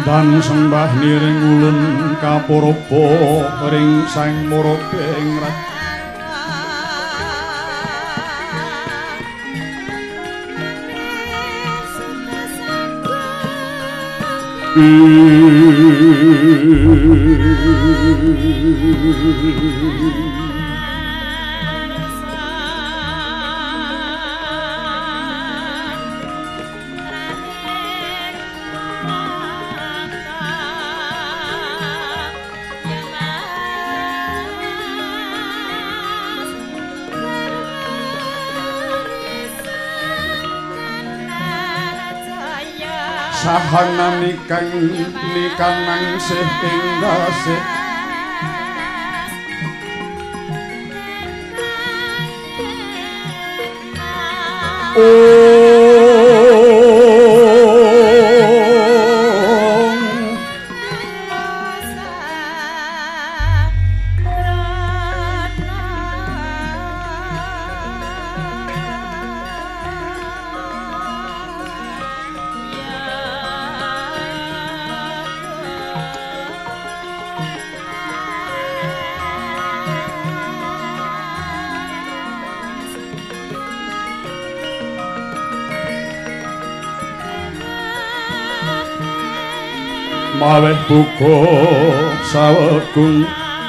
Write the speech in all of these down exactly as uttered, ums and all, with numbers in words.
Dan sembah niring ulun kapurba ring sang murabeng rat sahanan nikang nikang nangsih ing dasih maweh buka sawegung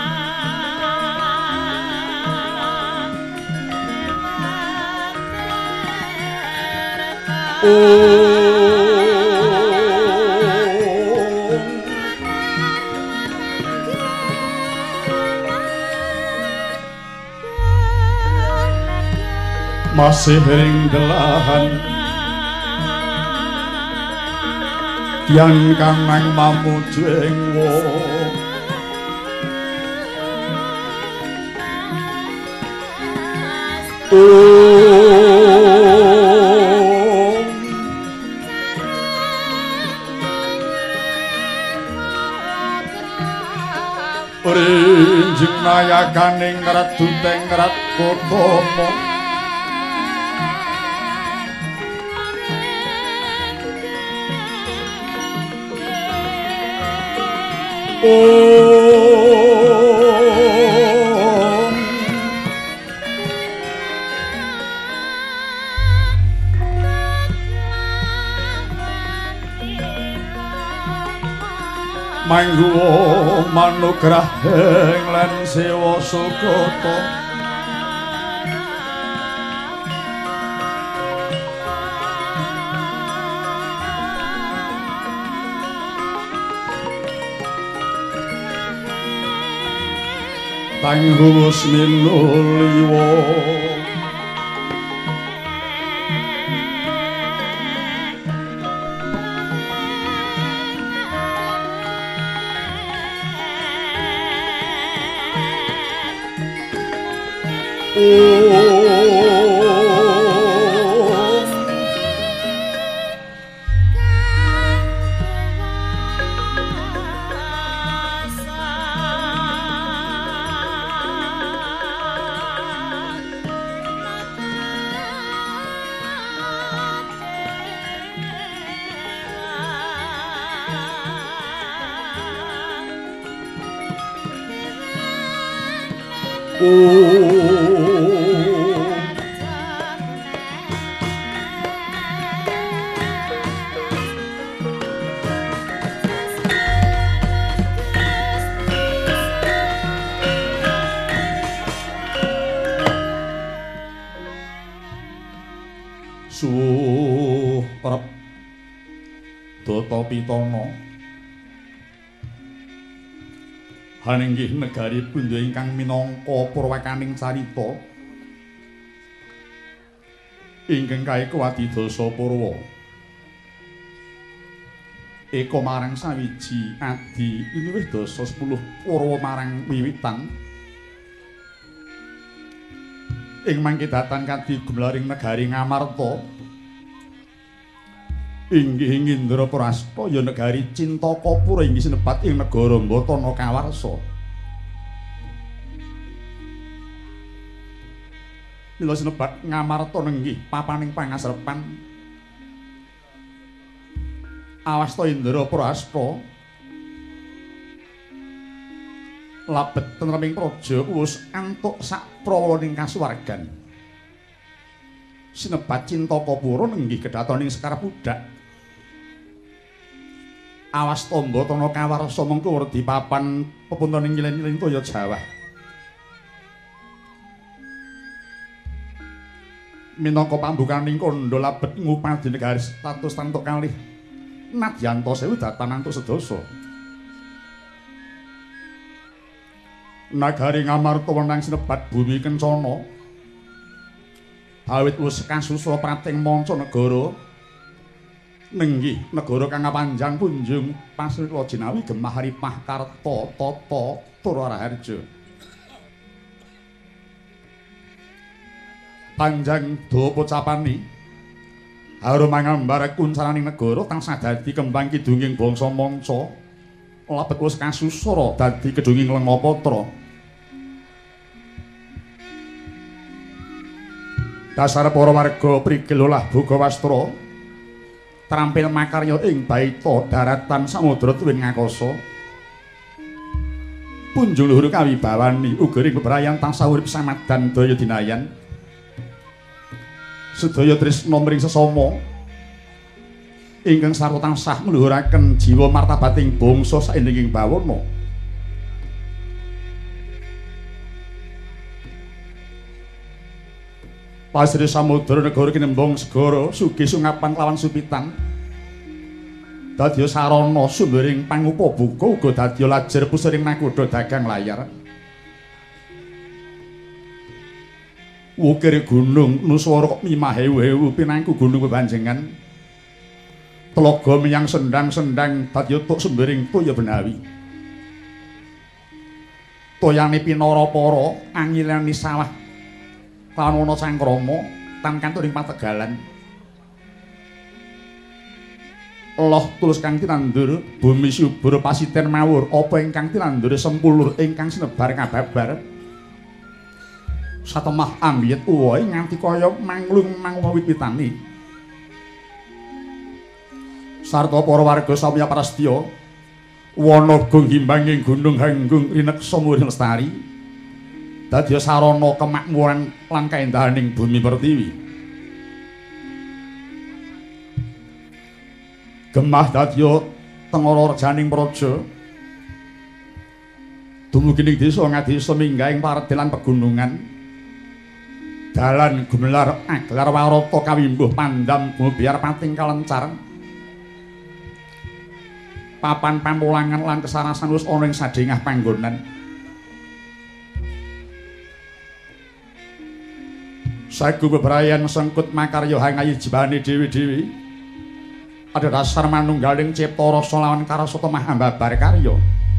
masih ring delahan yang kang nang mamuju ing wong rinjing nayakaning ngrat duteng ngrat kotomo Om Mangguwa manugrahing lan sewa sukata Tanggus miluliwa Suprep Data Pitana haninggih negari Bunda ingkang minangka purwakaning carita ingkang kaeka Adidasa Purwa eka marang sawiji adi inuwih dasa sepuluh Purwa marang wiwitan ing mangkidatan kadi gumlaring negari Ngamarta inggih Indra Prasta ya negari Cintakapura inggih sinebat ing negara Mbatana Kawarsa mila sinebat Ngamarta nenggih papaning pangasrepan Awasta Indra Prasta labet tentreming praja wus antuk sak prawaning kasuwargan. Sinebat Cintakapura nenggih kedatoning Sekar Pudak. Awas tamba tana kawarsa mengko werdi papan pepuntaning nyilen-nyilen toya Jawa. Minangka pambukaning kandha labet ngupadi negari status tantuk kalih nadyanto sewu datan antuk sedasa. Nagari Ngamarta wenang sinebat bumi kencana. Awit wis kasusra prating manca negara nenggih negara kang kapanjang punjung pasrika jinawi gemah ripah karta tata tur raharja. Panjang dawa pocapane harum mangambar kuncaraning negara tansah dadi kembang kidunging bangsa manca labet wis kasusra dadi kedunging Lengapatra. Dasar para warga prigel olah boga wastra trampil makarya ing baita daratan samudra tuwin ngakasa punjung luhur kawibawani uga ing bebrayan tansah urip samadan daya dinayan sedaya tresna mring sesama ingkang sarta tansah ngluhuraken jiwa martabating bangsa saindenging bawana. Pasri samudra negara kinembong segara sugih sungapan lawan supitan dadya sarana sumbering pangupa buka uga dadya lajer pusaring nakoda dagang layar. Wukir gunung nuswara mimah hewu-hewu pinangku gunung bebanjengan telaga menyang sendang-sendang dadya tuk sumbering toya benawi toyane pinara-para angilani sawah Kanono Cangkrama tan kanturing pategalan. Allah tulus kang tinandur bumi subur pasiten mawur apa ingkang tinandur sempulur ingkang sinebar kababar. Satemah ambiyet uwohe nganti kaya manglung manglung wit-witane. Sarta para warga samya prastya wana gung himbanging gunung hanggung rineksa muring lestari. Dadya sarana kemakmuran lan kaendahaning bumi pertiwi. Gemah dadya tengara rejaning praja. Dumugi ing desa ngadesa minggahing paredelan pegunungan. Dalan gumelar aglar warata kawimbuh pandam biar pating kalencar. Papan pamulangan lan kesarasan wis ana ing sadengah panggonan. Sagu bebrayan sengkut makarya hangayi jibane dewi-dewi. Ada dasar manunggaling cipta rasa lawan karasa temah ambabar karya.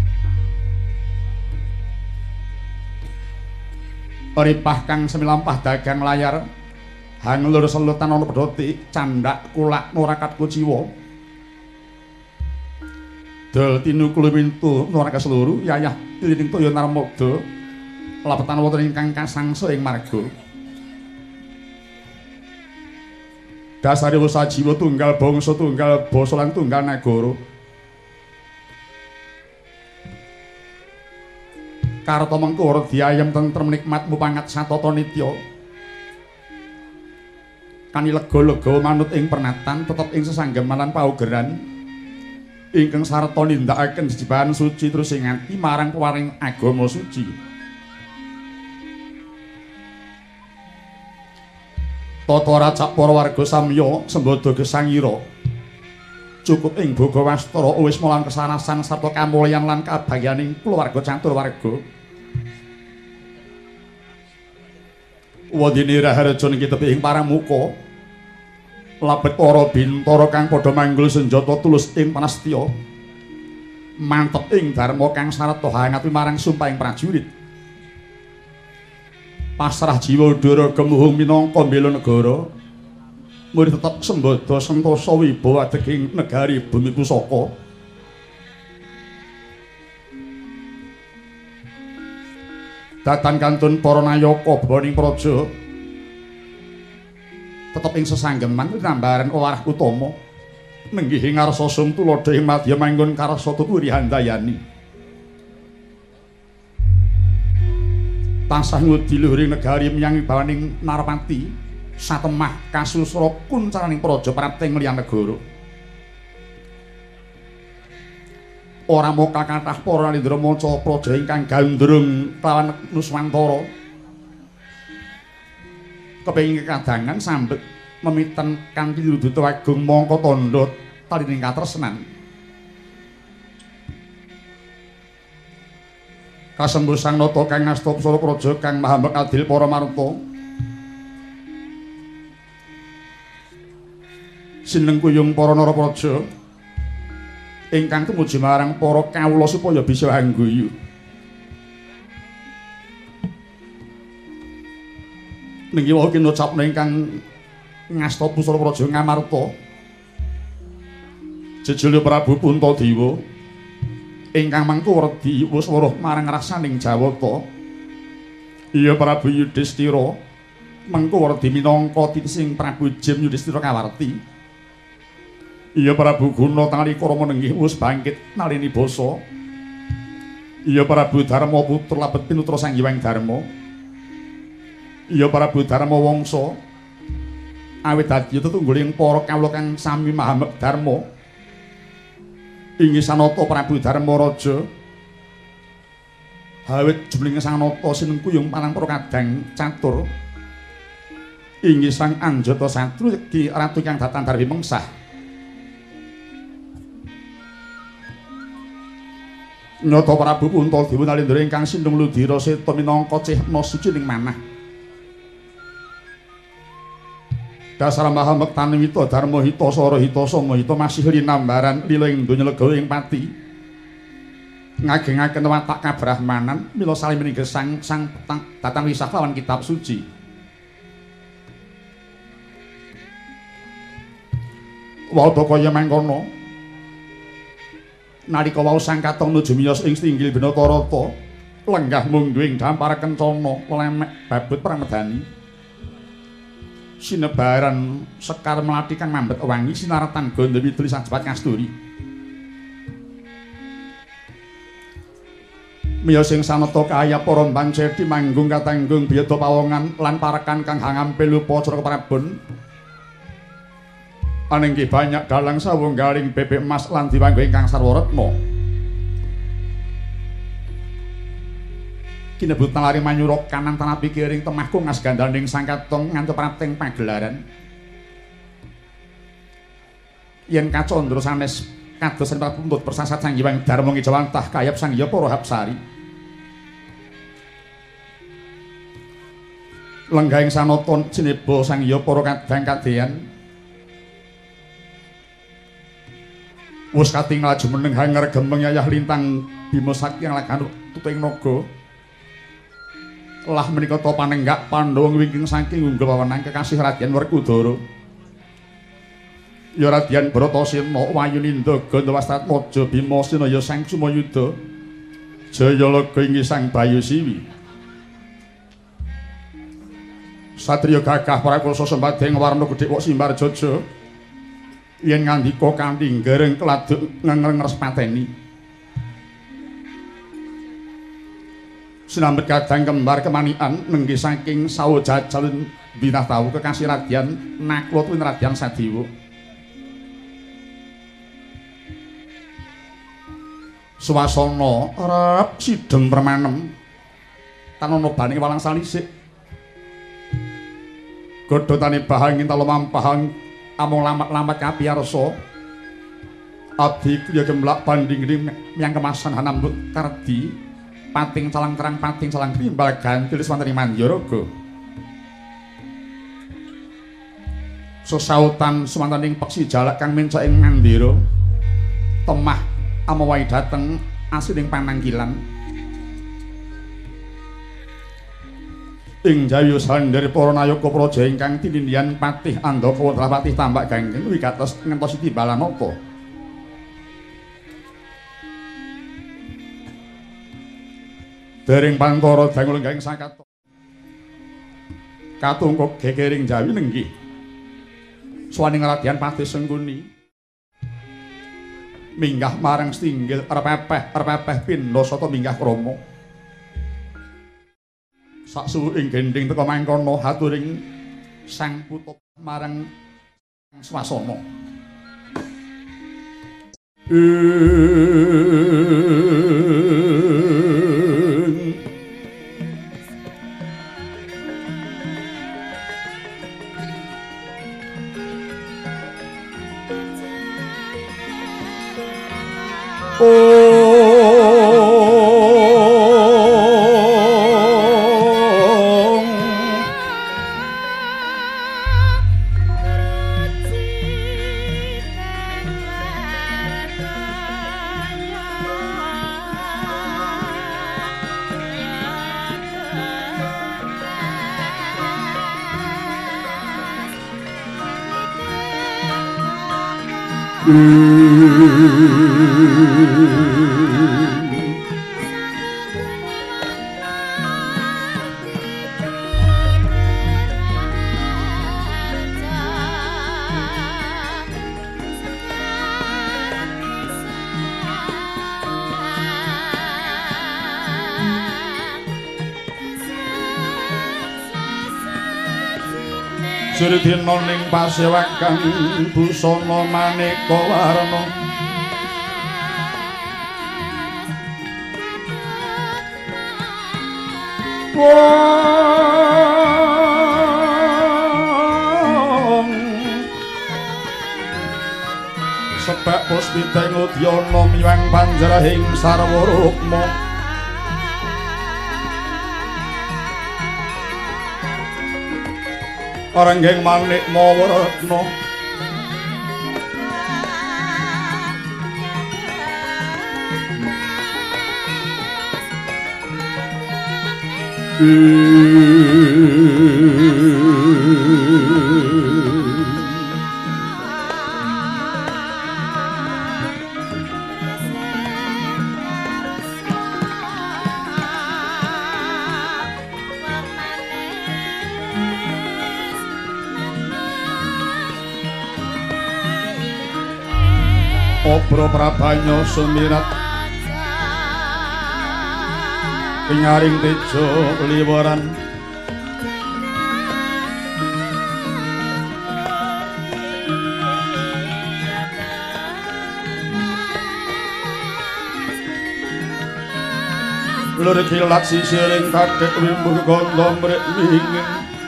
Ripah kang semilampah dagang layar hanglur selutan ana pedhoti candak kulak nurakat kuciwa. Dol tinukul pintu nurakat seluruh yayah ilining toya narmada lapetan wonten ingkang kasangsa ing marga. Dasare wisa jiwa tunggal bangsa tunggal basa lan tunggal nagara. Karta mengko redi ayem tentrem nikmat mupangat satata nitya. Kani lega-lega manut ing pernatan tetep ing sesanggeman lan paugeran ingkang sarta nindakaken jejibahan suci terus ing ati marang pewaring agama suci. Tata racak para warga samya sembada gesangira cukup ing boga wastra wis mulang kesarasan sarta kamulyan lan kabagyaning kulawarga catur warga. Wadine raharja niki tepi ing paramuka labet para bintara kang padha manggul senjata tulus ing panastya mantep ing dharma kang sarta hangat marang sumpahing prajurit. Pasrah jiwa udara gemuhung minangka mbela negara murid tetep sembada sentosa wibawa daging negari bumi pusaka. Datan kantun para nayaka bawaning praja tetep ing sesanggeman nambaran warah utama nenggih ing ngarsa sum tuladha ing madya manggon karsa tuturi handayani. tansah ngudi luhuring negari menyang wibawaning Narpati satemah kasusra kuncaraning praja prating liyan negara. Ora mung kathah para nindra manca praja ingkang gandrung kelawan Nuswantara kepengin kadangan sambet memiten kanthi duduta agung mangka tandha talining katresnan. Kasembusang nata kang ngasta Pusara Praja kang mahambek adil para marta. Sineng kuyung para narapraja ingkang tumuju marang para kawula supaya bisa angguyu. Ninggi wau kinocapna ingkang ngasta Pusara Praja ngamarta. Jejulya Prabu Puntadewa ingkang mangku werdi wis weruh marang rasaning Jawata. Iya Prabu Yudhistira mengko werdi minangka titising Prabu Jem Yudhistira kawarti. Iya Prabu Guna nalika Rama nenggih wis bangkit nalini basa. Iya Prabu Darma putra labet pinutra Sang Hyang Darma. Iya Prabu Darma Wangsa awit dadi tetungguling para kawula kang sami mahamek Darma. Inggih sanata Prabu Darma Raja. Awit jumling sanata sinengkuyung marang para kadang catur. Inggih Sang Anjata Satru Ki Ratu kang datang darwi mengsah. Nyata Prabu Puntadewa Nalendra ingkang sindung ludira seta minangka cihna suci ning manah. Dasar mahamektaning wita dharma hita sara hita sama hita masih linambaran lila ing donya legawa ing pati ngagengaken watak kabrahmanan mila salimening gesang sang datang wisah lawan kitab suci. Wau kaya mangkono nalika wau sang katong nuju miyos ing Stinggil Binatarata lenggah mungguing dampar kencana lemek babut perang medani. Sinebaran Sekar Melati kang mambet wangi sinaratan Gandha Widuli sajebat kasturi. Miyos ing sanata kaya para mbang cedhi manggung katanggung biyada pawongan lan parekan kang hangampil upacara keprabon. Anenggih banyak dalang sawunggaling bebek emas lan diwanggih ingkang sarwa retna. Kinebut nalari manyura kanan tanah pikiring temah kungas gandaning sang katong ngantos prating pagelaran. Yen kacandra sanes kados Prabu Puntut persasat Sang Hyang Darma ngijawantah kayap Sang Hyang Para Hapsari. Lenggahing sanata cineba Sang Hyang Para kadang kadeyan. Wis katingal jumeneng hanger gemeng yayah lintang Bima Sakti yang lagan tuting naga. Lah menika ta panenggak Pandhawa wingking saking unggul wewenang kekasih Radyan Werkudara. Ya Radyan Bratasena, Wayuninda, Gandawastratmaja, Bima Sinaya Sang Sumayuda, Jayalaga inggih Sang Bayusiwi. Satriya gagah prakulsa sembadhing warna gedhe wok simbar jaja. Yen ngandika kanthi ngereng keladuk ngengres pateni. Sinambet kadang kembar kemanian nenggih saking sawujajal binah tahu kekasih Radyan Nakula tuwin Radyan Sadewa. Swasana rep sidhem permanem tanana baning walang salisik. Godhotane bahangin talo mampahang amung lamat-lamat kapiyarsa. Abdi kriya gemlak banding miyang kemasan hanambut kardi. Pating calang terang pating calang krimbal gantil swanten ing Manjaraga. Sesautan swanten ing peksi jalak kang mencak ing Mandira. Temah amawai dateng asiling pananggilan. Ing jayu sandhar para nayaka praja ingkang tinindihan Patih Andaka Patih Tambak Ganggeng wigatos ngentosi timbalanapa. Dereng pantara dangu lenggahing sakato. Katungkuk gegering jawi nenggih. Swaning Radyan Patih Sengkuni. Minggah marang Stinggil repepeh repepeh pindha sata minggah krama. saksuwuking gending teka mangkono haturing Sang Putu marang swasana. Suridina ning pasewakan busana maneka warna wong sebab puspita ngudyana miwang panjrahing sarwa rukma Aranggeng manik mawaratna Obro prabanya sumirat pingaring tejo liwaran lur kilat sisiring kadhek wimbuh gandha mrek mingin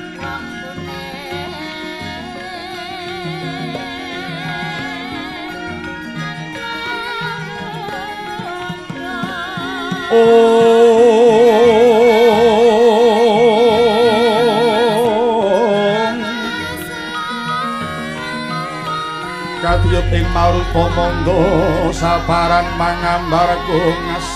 Kadiyut ing marupa mangga saparan mangambar kungas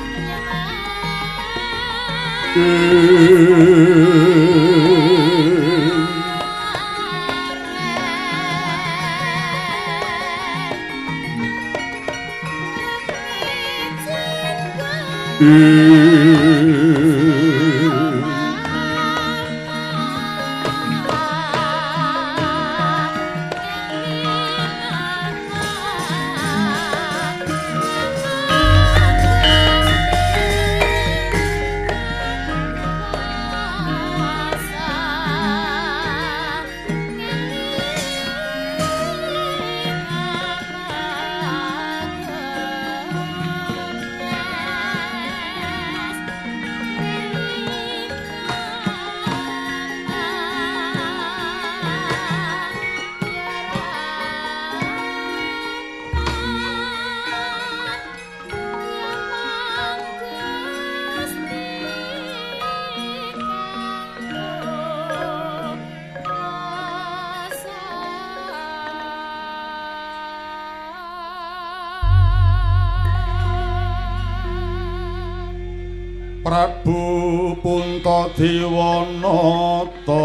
Prabu Puntadewanata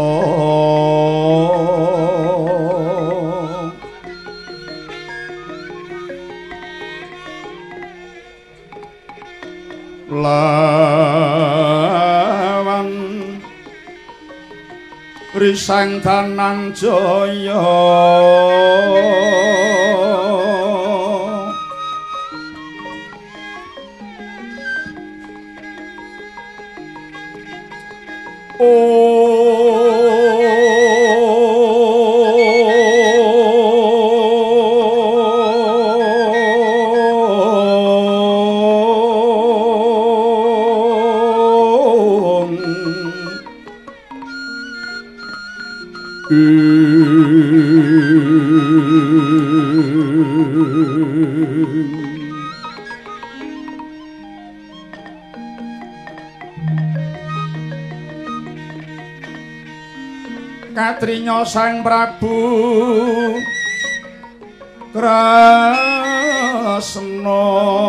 lawan Risang Dananjaya Katrinya Sang Prabu Kresna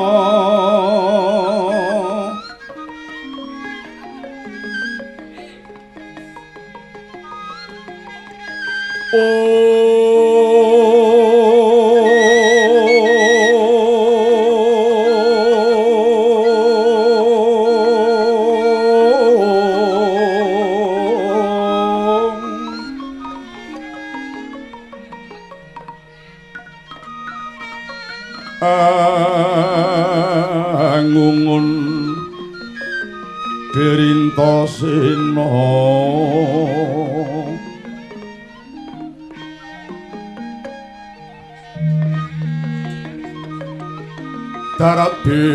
ngungun Dirintasena darabe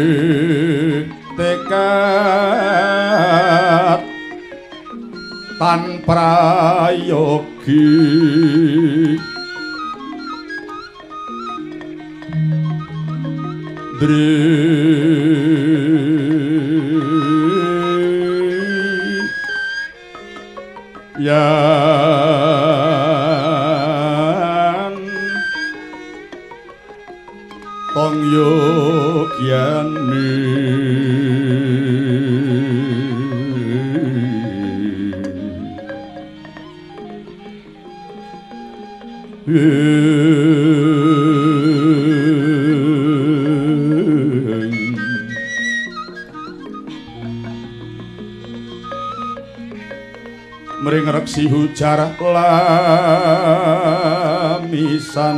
tekad tan prayogi yan tong yogyane mring reksi hujar lamisan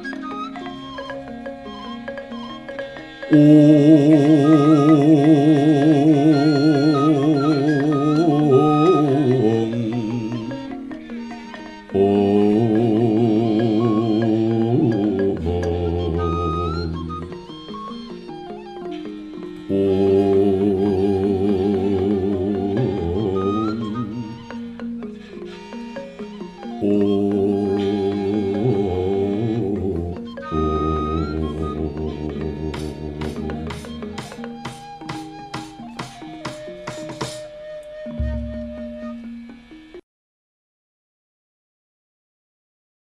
om om